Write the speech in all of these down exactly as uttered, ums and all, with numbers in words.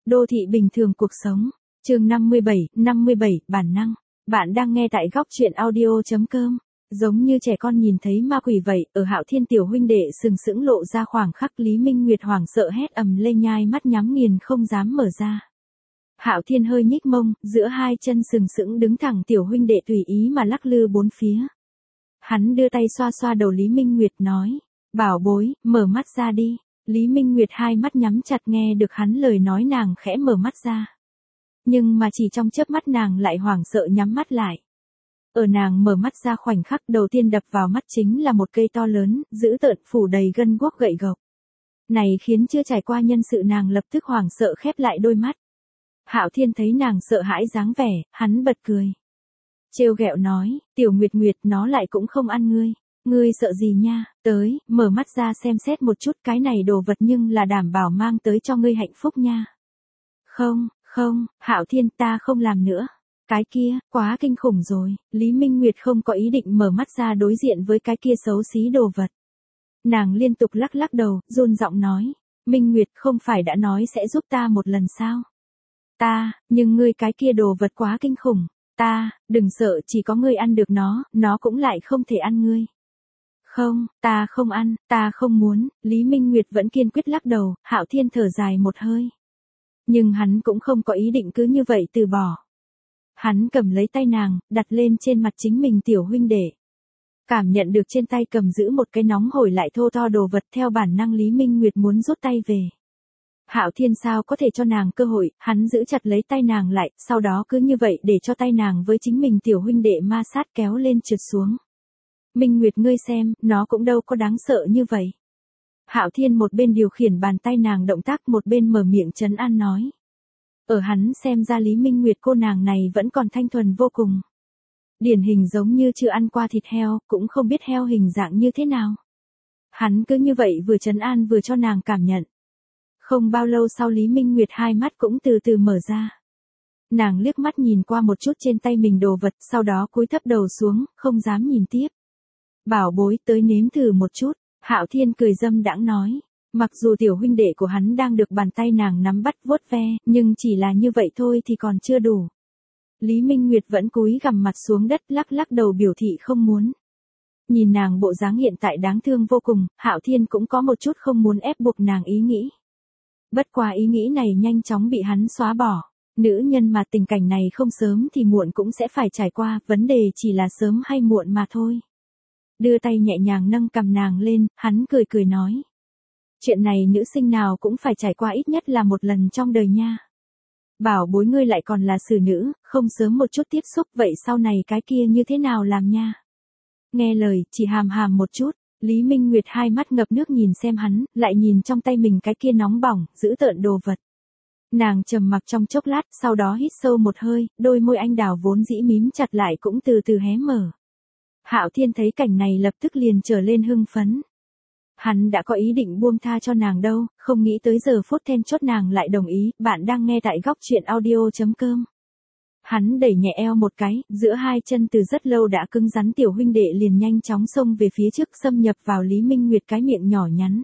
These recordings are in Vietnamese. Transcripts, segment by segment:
Đô thị bình thường cuộc sống. Chương năm mươi bảy, năm mươi bảy, bản năng. Bạn đang nghe tại góc truyện audio chấm com. Giống như trẻ con nhìn thấy ma quỷ vậy, ở Hạo Thiên tiểu huynh đệ sừng sững lộ ra khoảng khắc Lý Minh Nguyệt hoảng sợ hét ầm lên, nhai mắt nhắm nghiền không dám mở ra. Hạo Thiên hơi nhích mông, giữa hai chân sừng sững đứng thẳng, tiểu huynh đệ tùy ý mà lắc lư bốn phía. Hắn đưa tay xoa xoa đầu Lý Minh Nguyệt nói, bảo bối, mở mắt ra đi. Lý Minh Nguyệt hai mắt nhắm chặt, nghe được hắn lời nói nàng khẽ mở mắt ra. Nhưng mà chỉ trong chớp mắt nàng lại hoảng sợ nhắm mắt lại. Ở nàng mở mắt ra khoảnh khắc đầu tiên đập vào mắt chính là một cây to lớn, dữ tợn phủ đầy gân guốc gậy gộc. Này khiến chưa trải qua nhân sự nàng lập tức hoảng sợ khép lại đôi mắt. Hạo Thiên thấy nàng sợ hãi dáng vẻ, hắn bật cười. Trêu ghẹo nói, tiểu Nguyệt Nguyệt, nó lại cũng không ăn ngươi. Ngươi sợ gì nha, tới, mở mắt ra xem xét một chút, cái này đồ vật nhưng là đảm bảo mang tới cho ngươi hạnh phúc nha. Không, không, Hạo Thiên, ta không làm nữa. Cái kia, quá kinh khủng rồi. Lý Minh Nguyệt không có ý định mở mắt ra đối diện với cái kia xấu xí đồ vật. Nàng liên tục lắc lắc đầu, run giọng nói, Minh Nguyệt, không phải đã nói sẽ giúp ta một lần sao? Ta, nhưng ngươi cái kia đồ vật quá kinh khủng. Ta, đừng sợ, chỉ có ngươi ăn được nó, nó cũng lại không thể ăn ngươi. Không, ta không ăn, ta không muốn. Lý Minh Nguyệt vẫn kiên quyết lắc đầu. Hạo Thiên thở dài một hơi. Nhưng hắn cũng không có ý định cứ như vậy từ bỏ. Hắn cầm lấy tay nàng, đặt lên trên mặt chính mình tiểu huynh đệ. Cảm nhận được trên tay cầm giữ một cái nóng hổi lại thô to đồ vật, theo bản năng Lý Minh Nguyệt muốn rút tay về. Hạo Thiên sao có thể cho nàng cơ hội, hắn giữ chặt lấy tay nàng lại, sau đó cứ như vậy để cho tay nàng với chính mình tiểu huynh đệ ma sát kéo lên trượt xuống. Minh Nguyệt, ngươi xem, nó cũng đâu có đáng sợ như vậy. Hạo Thiên một bên điều khiển bàn tay nàng động tác, một bên mở miệng trấn an nói. Ở hắn xem ra Lý Minh Nguyệt cô nàng này vẫn còn thanh thuần vô cùng. Điển hình giống như chưa ăn qua thịt heo, cũng không biết heo hình dạng như thế nào. Hắn cứ như vậy vừa trấn an vừa cho nàng cảm nhận. Không bao lâu sau Lý Minh Nguyệt hai mắt cũng từ từ mở ra. Nàng liếc mắt nhìn qua một chút trên tay mình đồ vật, sau đó cúi thấp đầu xuống, không dám nhìn tiếp. Bảo bối, tới nếm thử một chút. Hạo Thiên cười dâm đãng nói. Mặc dù tiểu huynh đệ của hắn đang được bàn tay nàng nắm bắt vuốt ve, nhưng chỉ là như vậy thôi thì còn chưa đủ. Lý Minh Nguyệt vẫn cúi gằm mặt xuống đất, lắc lắc đầu biểu thị không muốn. Nhìn nàng bộ dáng hiện tại đáng thương vô cùng, Hạo Thiên cũng có một chút không muốn ép buộc nàng ý nghĩ. Bất qua ý nghĩ này nhanh chóng bị hắn xóa bỏ. Nữ nhân mà tình cảnh này không sớm thì muộn cũng sẽ phải trải qua, vấn đề chỉ là sớm hay muộn mà thôi. Đưa tay nhẹ nhàng nâng cằm nàng lên, hắn cười cười nói. Chuyện này nữ sinh nào cũng phải trải qua ít nhất là một lần trong đời nha. Bảo bối, ngươi lại còn là xử nữ, không sớm một chút tiếp xúc, vậy sau này cái kia như thế nào làm nha. Nghe lời, chỉ hàm hàm một chút. Lý Minh Nguyệt hai mắt ngập nước nhìn xem hắn, lại nhìn trong tay mình cái kia nóng bỏng, giữ tợn đồ vật. Nàng trầm mặc trong chốc lát, sau đó hít sâu một hơi, đôi môi anh đào vốn dĩ mím chặt lại cũng từ từ hé mở. Hạo Thiên thấy cảnh này lập tức liền trở lên hưng phấn. Hắn đã có ý định buông tha cho nàng đâu, không nghĩ tới giờ phút then chốt nàng lại đồng ý. Bạn đang nghe tại góc truyện audio chấm com. Hắn đẩy nhẹ eo một cái, giữa hai chân từ rất lâu đã cứng rắn tiểu huynh đệ liền nhanh chóng xông về phía trước, xâm nhập vào Lý Minh Nguyệt cái miệng nhỏ nhắn.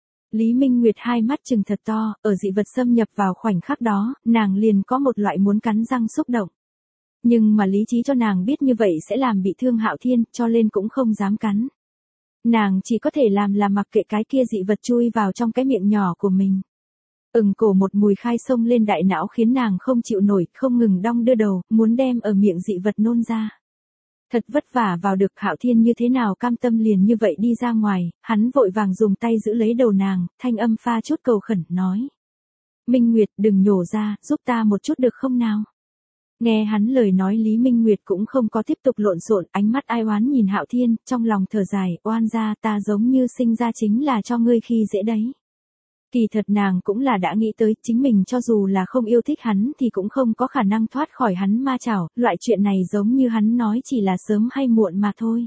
Lý Minh Nguyệt hai mắt trừng thật to, ở dị vật xâm nhập vào khoảnh khắc đó, nàng liền có một loại muốn cắn răng xúc động. Nhưng mà lý trí cho nàng biết như vậy sẽ làm bị thương Hạo Thiên, cho nên cũng không dám cắn. Nàng chỉ có thể làm là mặc kệ cái kia dị vật chui vào trong cái miệng nhỏ của mình. Ừng cổ một mùi khai xông lên đại não khiến nàng không chịu nổi, không ngừng đong đưa đầu, muốn đem ở miệng dị vật nôn ra. Thật vất vả vào được, Hạo Thiên như thế nào cam tâm liền như vậy đi ra ngoài, hắn vội vàng dùng tay giữ lấy đầu nàng, thanh âm pha chút cầu khẩn, nói. Minh Nguyệt, đừng nhổ ra, giúp ta một chút được không nào? Nghe hắn lời nói, Lý Minh Nguyệt cũng không có tiếp tục lộn xộn, ánh mắt ai oán nhìn Hạo Thiên, trong lòng thở dài, oan gia, ta giống như sinh ra chính là cho ngươi khi dễ đấy. Kỳ thật nàng cũng là đã nghĩ tới, chính mình cho dù là không yêu thích hắn thì cũng không có khả năng thoát khỏi hắn ma chảo, loại chuyện này giống như hắn nói chỉ là sớm hay muộn mà thôi.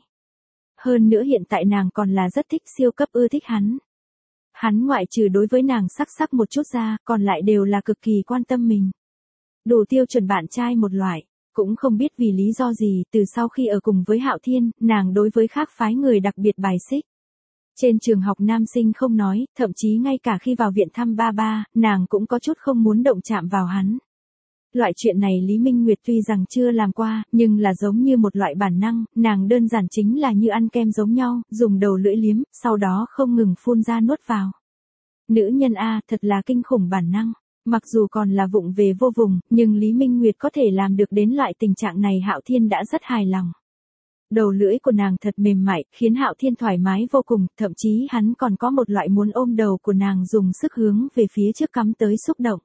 Hơn nữa hiện tại nàng còn là rất thích, siêu cấp ưa thích hắn. Hắn ngoại trừ đối với nàng sắc sắc một chút ra, còn lại đều là cực kỳ quan tâm mình. Đủ tiêu chuẩn bạn trai một loại, cũng không biết vì lý do gì, từ sau khi ở cùng với Hạo Thiên, nàng đối với khác phái người đặc biệt bài xích. Trên trường học nam sinh không nói, thậm chí ngay cả khi vào viện thăm ba ba, nàng cũng có chút không muốn động chạm vào hắn. Loại chuyện này Lý Minh Nguyệt tuy rằng chưa làm qua, nhưng là giống như một loại bản năng, nàng đơn giản chính là như ăn kem giống nhau, dùng đầu lưỡi liếm, sau đó không ngừng phun ra nuốt vào. Nữ nhân A thật là kinh khủng bản năng, mặc dù còn là vụng về vô vùng, nhưng Lý Minh Nguyệt có thể làm được đến loại tình trạng này Hạo Thiên đã rất hài lòng. Đầu lưỡi của nàng thật mềm mại, khiến Hạo Thiên thoải mái vô cùng, thậm chí hắn còn có một loại muốn ôm đầu của nàng dùng sức hướng về phía trước cắm tới xúc động.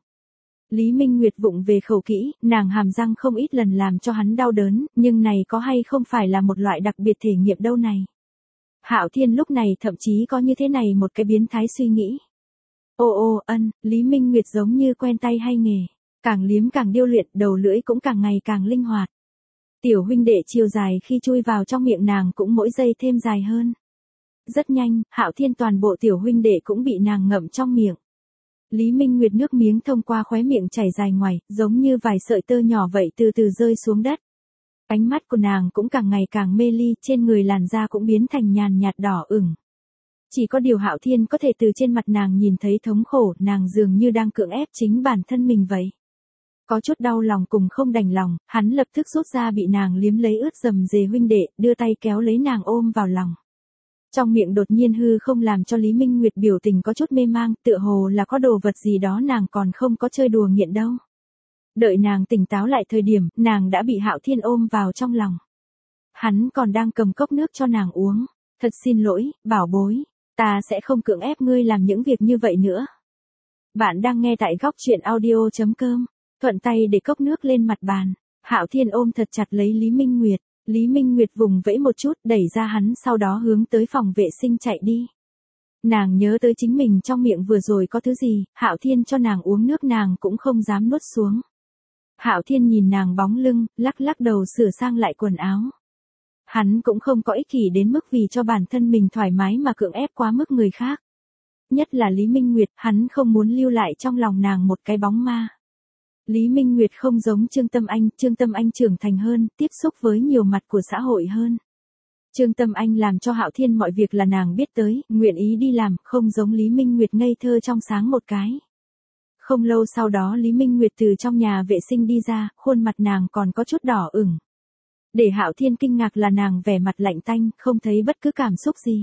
Lý Minh Nguyệt vụng về khẩu kỹ, nàng hàm răng không ít lần làm cho hắn đau đớn, nhưng này có hay không phải là một loại đặc biệt thể nghiệm đâu này. Hạo Thiên lúc này thậm chí có như thế này một cái biến thái suy nghĩ. Ô ô ân, Lý Minh Nguyệt giống như quen tay hay nghề, càng liếm càng điêu luyện, đầu lưỡi cũng càng ngày càng linh hoạt. Tiểu huynh đệ chiều dài khi chui vào trong miệng nàng cũng mỗi giây thêm dài hơn. Rất nhanh, Hạo Thiên toàn bộ tiểu huynh đệ cũng bị nàng ngậm trong miệng. Lý Minh Nguyệt nước miếng thông qua khóe miệng chảy dài ngoài, giống như vài sợi tơ nhỏ vậy từ từ rơi xuống đất. Ánh mắt của nàng cũng càng ngày càng mê ly, trên người làn da cũng biến thành nhàn nhạt đỏ ửng. Chỉ có điều Hạo Thiên có thể từ trên mặt nàng nhìn thấy thống khổ, nàng dường như đang cưỡng ép chính bản thân mình vậy. Có chút đau lòng cùng không đành lòng, hắn lập tức rút ra bị nàng liếm lấy ướt dầm dề huynh đệ, đưa tay kéo lấy nàng ôm vào lòng. Trong miệng đột nhiên hư không làm cho Lý Minh Nguyệt biểu tình có chút mê mang, tựa hồ là có đồ vật gì đó nàng còn không có chơi đùa nghiện đâu. Đợi nàng tỉnh táo lại thời điểm, nàng đã bị Hạo Thiên ôm vào trong lòng. Hắn còn đang cầm cốc nước cho nàng uống. Thật xin lỗi, bảo bối, ta sẽ không cưỡng ép ngươi làm những việc như vậy nữa. Bạn đang nghe tại góc truyện audio chấm com, thuận tay để cốc nước lên mặt bàn. Hạo Thiên ôm thật chặt lấy Lý Minh Nguyệt. Lý Minh Nguyệt vùng vẫy một chút, đẩy ra hắn, sau đó hướng tới phòng vệ sinh chạy đi. Nàng nhớ tới chính mình trong miệng vừa rồi có thứ gì, Hạo Thiên cho nàng uống nước nàng cũng không dám nuốt xuống. Hạo Thiên nhìn nàng bóng lưng, lắc lắc đầu sửa sang lại quần áo. Hắn cũng không có ích kỷ đến mức vì cho bản thân mình thoải mái mà cưỡng ép quá mức người khác. Nhất là Lý Minh Nguyệt, hắn không muốn lưu lại trong lòng nàng một cái bóng ma. Lý Minh Nguyệt không giống Trương Tâm Anh, Trương Tâm Anh trưởng thành hơn, tiếp xúc với nhiều mặt của xã hội hơn. Trương Tâm Anh làm cho Hạo Thiên mọi việc là nàng biết tới, nguyện ý đi làm, không giống Lý Minh Nguyệt ngây thơ trong sáng một cái. Không lâu sau đó Lý Minh Nguyệt từ trong nhà vệ sinh đi ra, khuôn mặt nàng còn có chút đỏ ửng. Để Hạo Thiên kinh ngạc là nàng vẻ mặt lạnh tanh, không thấy bất cứ cảm xúc gì.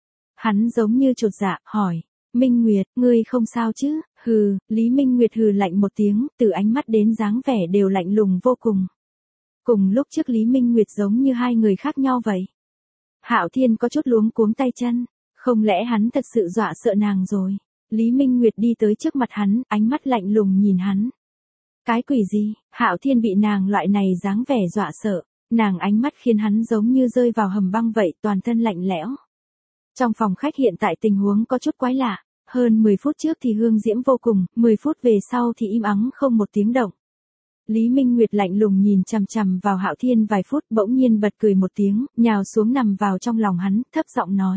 Hắn giống như chột dạ, hỏi, Minh Nguyệt, ngươi không sao chứ? Hừ, Lý Minh Nguyệt hừ lạnh một tiếng, từ ánh mắt đến dáng vẻ đều lạnh lùng vô cùng. Cùng lúc trước Lý Minh Nguyệt giống như hai người khác nhau vậy. Hạo Thiên có chút luống cuống tay chân, không lẽ hắn thật sự dọa sợ nàng rồi? Lý Minh Nguyệt đi tới trước mặt hắn, ánh mắt lạnh lùng nhìn hắn. Cái quỷ gì? Hạo Thiên bị nàng loại này dáng vẻ dọa sợ, nàng ánh mắt khiến hắn giống như rơi vào hầm băng vậy, toàn thân lạnh lẽo. Trong phòng khách hiện tại tình huống có chút quái lạ, hơn mười phút trước thì hương diễm vô cùng, mười phút về sau thì im ắng không một tiếng động. Lý Minh Nguyệt lạnh lùng nhìn chằm chằm vào Hạo Thiên vài phút, bỗng nhiên bật cười một tiếng, nhào xuống nằm vào trong lòng hắn, thấp giọng nói.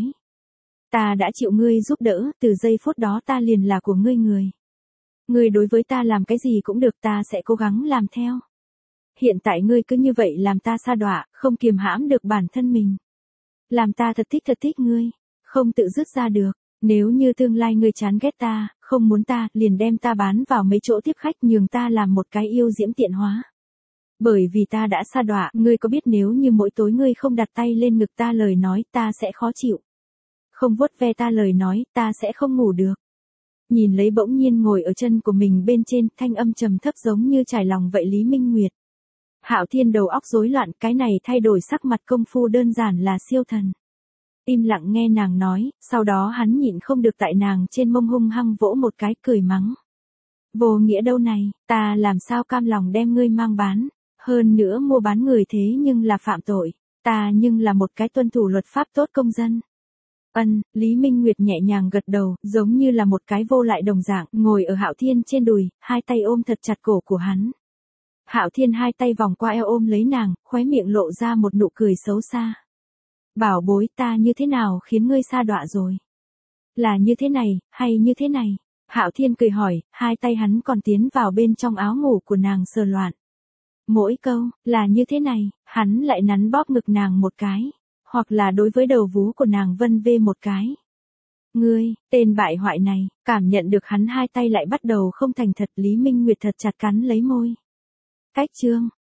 Ta đã chịu ngươi giúp đỡ, từ giây phút đó ta liền là của ngươi người. Ngươi đối với ta làm cái gì cũng được, ta sẽ cố gắng làm theo. Hiện tại ngươi cứ như vậy làm ta sa đọa, không kiềm hãm được bản thân mình. Làm ta thật thích thật thích ngươi, không tự dứt ra được. Nếu như tương lai ngươi chán ghét ta, không muốn ta, liền đem ta bán vào mấy chỗ tiếp khách, nhường ta làm một cái yêu diễm tiện hóa. Bởi vì ta đã sa đọa, ngươi có biết nếu như mỗi tối ngươi không đặt tay lên ngực ta lời nói, ta sẽ khó chịu. Không vuốt ve ta lời nói, ta sẽ không ngủ được. Nhìn lấy bỗng nhiên ngồi ở chân của mình bên trên, thanh âm trầm thấp giống như trải lòng vậy Lý Minh Nguyệt. Hạo Thiên đầu óc rối loạn, cái này thay đổi sắc mặt công phu đơn giản là siêu thần. Im lặng nghe nàng nói, sau đó hắn nhịn không được tại nàng trên mông hung hăng vỗ một cái, cười mắng. Vô nghĩa đâu này, ta làm sao cam lòng đem ngươi mang bán, hơn nữa mua bán người thế nhưng là phạm tội, ta nhưng là một cái tuân thủ luật pháp tốt công dân. Ân, Lý Minh Nguyệt nhẹ nhàng gật đầu, giống như là một cái vô lại đồng dạng, ngồi ở Hạo Thiên trên đùi, hai tay ôm thật chặt cổ của hắn. Hạo Thiên hai tay vòng qua eo ôm lấy nàng, khóe miệng lộ ra một nụ cười xấu xa. Bảo bối, ta như thế nào khiến ngươi sa đọa rồi? Là như thế này, hay như thế này? Hạo Thiên cười hỏi, hai tay hắn còn tiến vào bên trong áo ngủ của nàng sờ loạn. Mỗi câu, là như thế này, hắn lại nắn bóp ngực nàng một cái, hoặc là đối với đầu vú của nàng vân vê một cái. Ngươi, tên bại hoại này, cảm nhận được hắn hai tay lại bắt đầu không thành thật, Lý Minh Nguyệt thật chặt cắn lấy môi. Cách Trương,